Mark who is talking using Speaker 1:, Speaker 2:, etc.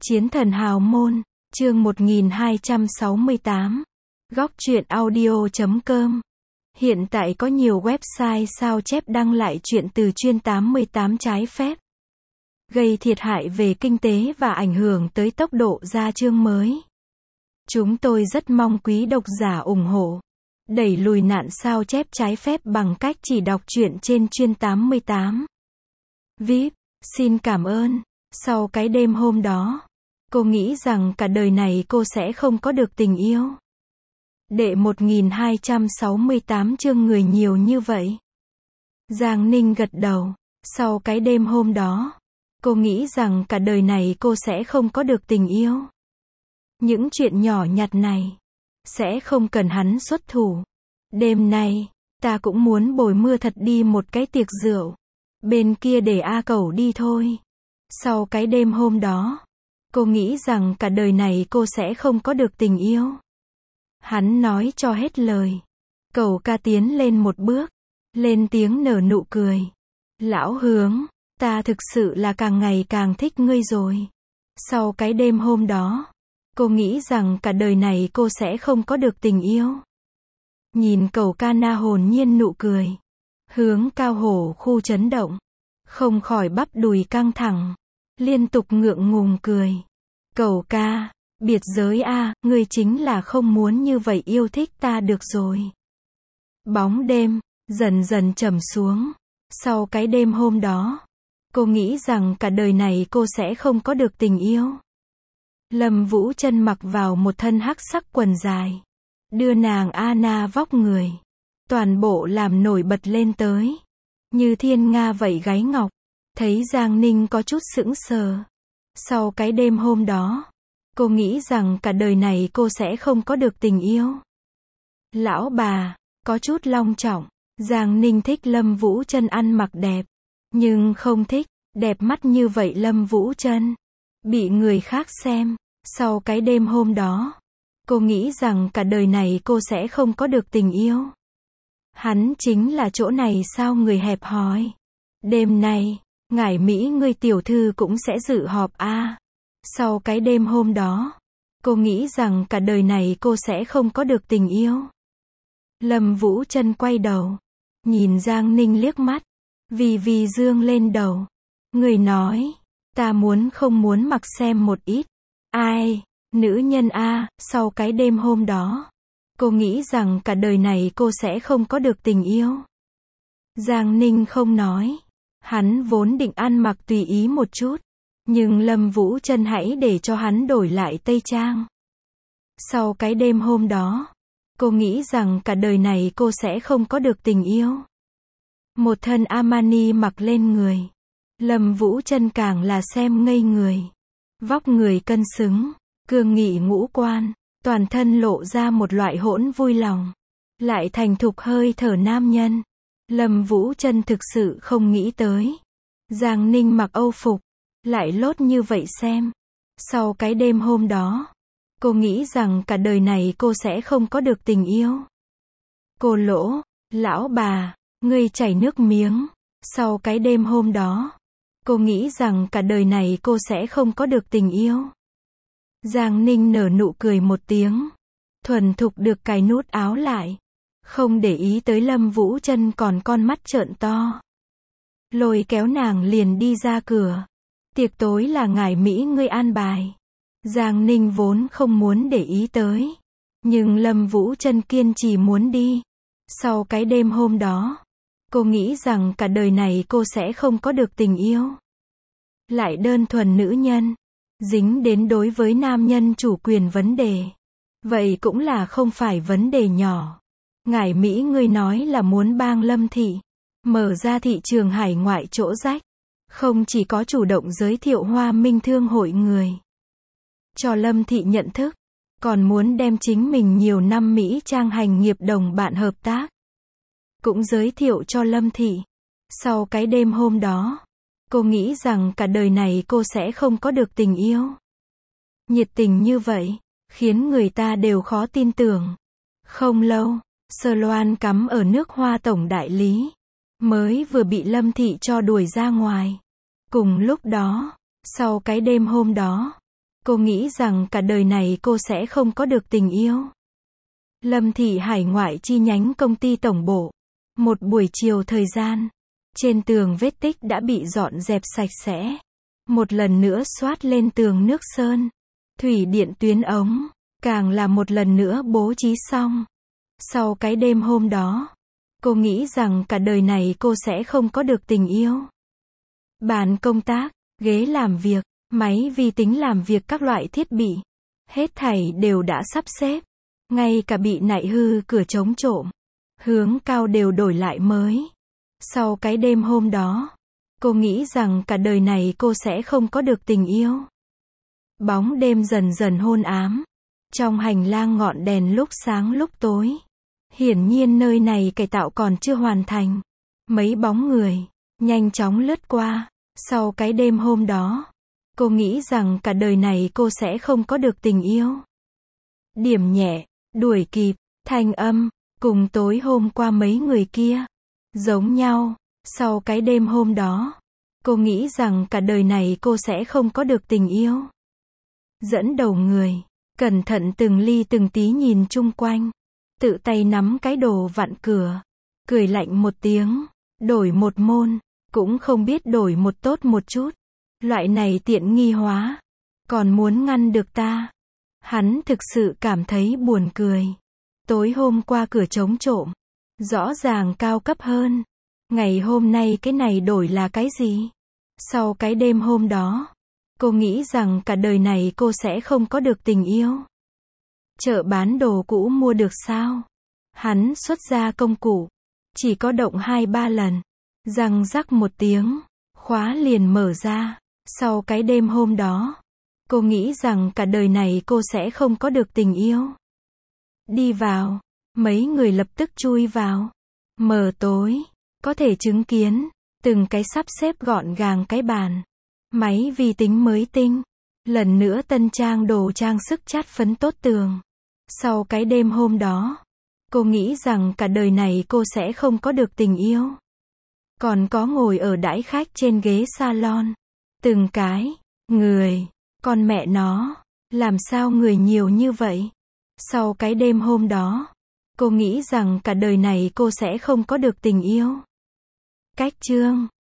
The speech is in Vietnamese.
Speaker 1: Chiến thần hào môn, chương 1268. Góc truyện audio.com. Hiện tại có nhiều website sao chép đăng lại chuyện từ chuyên 88 trái phép, gây thiệt hại về kinh tế và ảnh hưởng tới tốc độ ra chương mới. Chúng tôi rất mong quý độc giả ủng hộ, đẩy lùi nạn sao chép trái phép bằng cách chỉ đọc truyện trên chuyên 88. VIP, xin cảm ơn. Sau cái đêm hôm đó, cô nghĩ rằng cả đời này cô sẽ không có được tình yêu. Đệ 1268 chương người nhiều như vậy. Giang Ninh gật đầu. Sau cái đêm hôm đó, cô nghĩ rằng cả đời này cô sẽ không có được tình yêu. Những chuyện nhỏ nhặt này sẽ không cần hắn xuất thủ. Đêm nay, ta cũng muốn bồi mưa thật đi một cái tiệc rượu. Bên kia để A Cẩu đi thôi. Sau cái đêm hôm đó, cô nghĩ rằng cả đời này cô sẽ không có được tình yêu. Hắn nói cho hết lời. Cẩu ca tiến lên một bước, lên tiếng nở nụ cười. Lão Hướng, ta thực sự là càng ngày càng thích ngươi rồi. Sau cái đêm hôm đó, cô nghĩ rằng cả đời này cô sẽ không có được tình yêu. Nhìn Cẩu ca na hồn nhiên nụ cười, Hướng Cao Hổ khu chấn động, không khỏi bắp đùi căng thẳng, liên tục ngượng ngùng cười. Cẩu ca, biệt giới a, ngươi chính là không muốn như vậy yêu thích ta được rồi. Bóng đêm dần dần trầm xuống. Sau cái đêm hôm đó, cô nghĩ rằng cả đời này cô sẽ không có được tình yêu. Lâm Vũ Chân mặc vào một thân hắc sắc quần dài, đưa nàng Anna vóc người toàn bộ làm nổi bật lên tới, như thiên nga vậy gáy ngọc. Thấy Giang Ninh có chút sững sờ. Sau cái đêm hôm đó, cô nghĩ rằng cả đời này cô sẽ không có được tình yêu. Lão bà, có chút long trọng. Giang Ninh thích Lâm Vũ Chân ăn mặc đẹp, nhưng không thích đẹp mắt như vậy Lâm Vũ Chân bị người khác xem. Sau cái đêm hôm đó, cô nghĩ rằng cả đời này cô sẽ không có được tình yêu. Hắn chính là chỗ này sao người hẹp hòi. Đêm nay, Ngải Mỹ ngươi tiểu thư cũng sẽ dự họp a. Sau cái đêm hôm đó, cô nghĩ rằng cả đời này cô sẽ không có được tình yêu. Lâm Vũ Chân quay đầu, nhìn Giang Ninh liếc mắt, vì dương lên đầu. Người nói, ta muốn không muốn mặc xem một ít. Ai, nữ nhân a. Sau cái đêm hôm đó, cô nghĩ rằng cả đời này cô sẽ không có được tình yêu. Giang Ninh không nói. Hắn vốn định ăn mặc tùy ý một chút, nhưng Lâm Vũ Chân hãy để cho hắn đổi lại tây trang. Sau cái đêm hôm đó, cô nghĩ rằng cả đời này cô sẽ không có được tình yêu. Một thân Armani mặc lên người, Lâm Vũ Chân càng là xem ngây người. Vóc người cân xứng, cương nghị ngũ quan, toàn thân lộ ra một loại hỗn vui lòng, lại thành thục hơi thở nam nhân. Lâm Vũ Chân thực sự không nghĩ tới, Giang Ninh mặc Âu phục, lại lốt như vậy xem. Sau cái đêm hôm đó, cô nghĩ rằng cả đời này cô sẽ không có được tình yêu. Cô Lỗ, lão bà, ngươi chảy nước miếng. Sau cái đêm hôm đó, cô nghĩ rằng cả đời này cô sẽ không có được tình yêu. Giang Ninh nở nụ cười một tiếng, thuần thục được cài nút áo lại, không để ý tới Lâm Vũ Chân còn con mắt trợn to. Lôi kéo nàng liền đi ra cửa. Tiệc tối là Ngải Mỹ ngươi an bài. Giang Ninh vốn không muốn để ý tới, nhưng Lâm Vũ Chân kiên trì muốn đi. Sau cái đêm hôm đó, cô nghĩ rằng cả đời này cô sẽ không có được tình yêu. Lại đơn thuần nữ nhân, dính đến đối với nam nhân chủ quyền vấn đề. Vậy cũng là không phải vấn đề nhỏ. Ngải Mỹ ngươi nói là muốn bang Lâm thị mở ra thị trường hải ngoại chỗ rách, không chỉ có chủ động giới thiệu Hoa Minh Thương hội người cho Lâm thị nhận thức, còn muốn đem chính mình nhiều năm Mỹ trang hành nghiệp đồng bạn hợp tác cũng giới thiệu cho Lâm thị. Sau cái đêm hôm đó, cô nghĩ rằng cả đời này cô sẽ không có được tình yêu. Nhiệt tình như vậy, khiến người ta đều khó tin tưởng. Không lâu, Sơ Loan cắm ở nước Hoa tổng đại lý, mới vừa bị Lâm thị cho đuổi ra ngoài. Cùng lúc đó, sau cái đêm hôm đó, Cô nghĩ rằng cả đời này cô sẽ không có được tình yêu. Lâm Thị Hải ngoại chi nhánh công ty tổng bộ. Một buổi chiều thời gian. Trên tường vết tích đã bị dọn dẹp sạch sẽ. Một lần nữa xoát lên tường nước sơn. Thủy điện tuyến ống. Càng là một lần nữa bố trí xong. Sau cái đêm hôm đó, cô nghĩ rằng cả đời này cô sẽ không có được tình yêu. Bàn công tác, ghế làm việc, máy vi tính làm việc các loại thiết bị. Hết thảy đều đã sắp xếp. Ngay cả bị nại hư cửa chống trộm. Hướng cao đều đổi lại mới. Sau cái đêm hôm đó, cô nghĩ rằng cả đời này cô sẽ không có được tình yêu. Bóng đêm dần dần hôn ám. Trong hành lang ngọn đèn lúc sáng lúc tối. Hiển nhiên nơi này cải tạo còn chưa hoàn thành. Mấy bóng người, nhanh chóng lướt qua. Sau cái đêm hôm đó, cô nghĩ rằng cả đời này cô sẽ không có được tình yêu. Điểm nhẹ, đuổi kịp, thanh âm, cùng tối hôm qua mấy người kia. Giống nhau, sau cái đêm hôm đó, cô nghĩ rằng cả đời này cô sẽ không có được tình yêu. Dẫn đầu người, cẩn thận từng ly từng tí nhìn chung quanh. Tự tay nắm cái đồ vặn cửa. Cười lạnh một tiếng. Đổi một môn. Cũng không biết đổi một tốt một chút. Loại này tiện nghi hóa. Còn muốn ngăn được ta. Hắn thực sự cảm thấy buồn cười. Tối hôm qua cửa chống trộm. Rõ ràng cao cấp hơn. Ngày hôm nay cái này đổi là cái gì? Sau cái đêm hôm đó, cô nghĩ rằng cả đời này cô sẽ không có được tình yêu. Chợ bán đồ cũ mua được sao? Hắn xuất ra công cụ. Chỉ có động 2-3 lần. Răng rắc một tiếng. Khóa liền mở ra. Sau cái đêm hôm đó, cô nghĩ rằng cả đời này cô sẽ không có được tình yêu. Đi vào. Mấy người lập tức chui vào. Mờ tối. Có thể chứng kiến. Từng cái sắp xếp gọn gàng cái bàn. Máy vi tính mới tinh. Lần nữa tân trang đồ trang sức chát phấn tốt tường. Sau cái đêm hôm đó, cô nghĩ rằng cả đời này cô sẽ không có được tình yêu. Còn có ngồi ở đãi khách trên ghế salon. Từng cái, người, con mẹ nó, làm sao người nhiều như vậy? Sau cái đêm hôm đó, cô nghĩ rằng cả đời này cô sẽ không có được tình yêu. Cách chương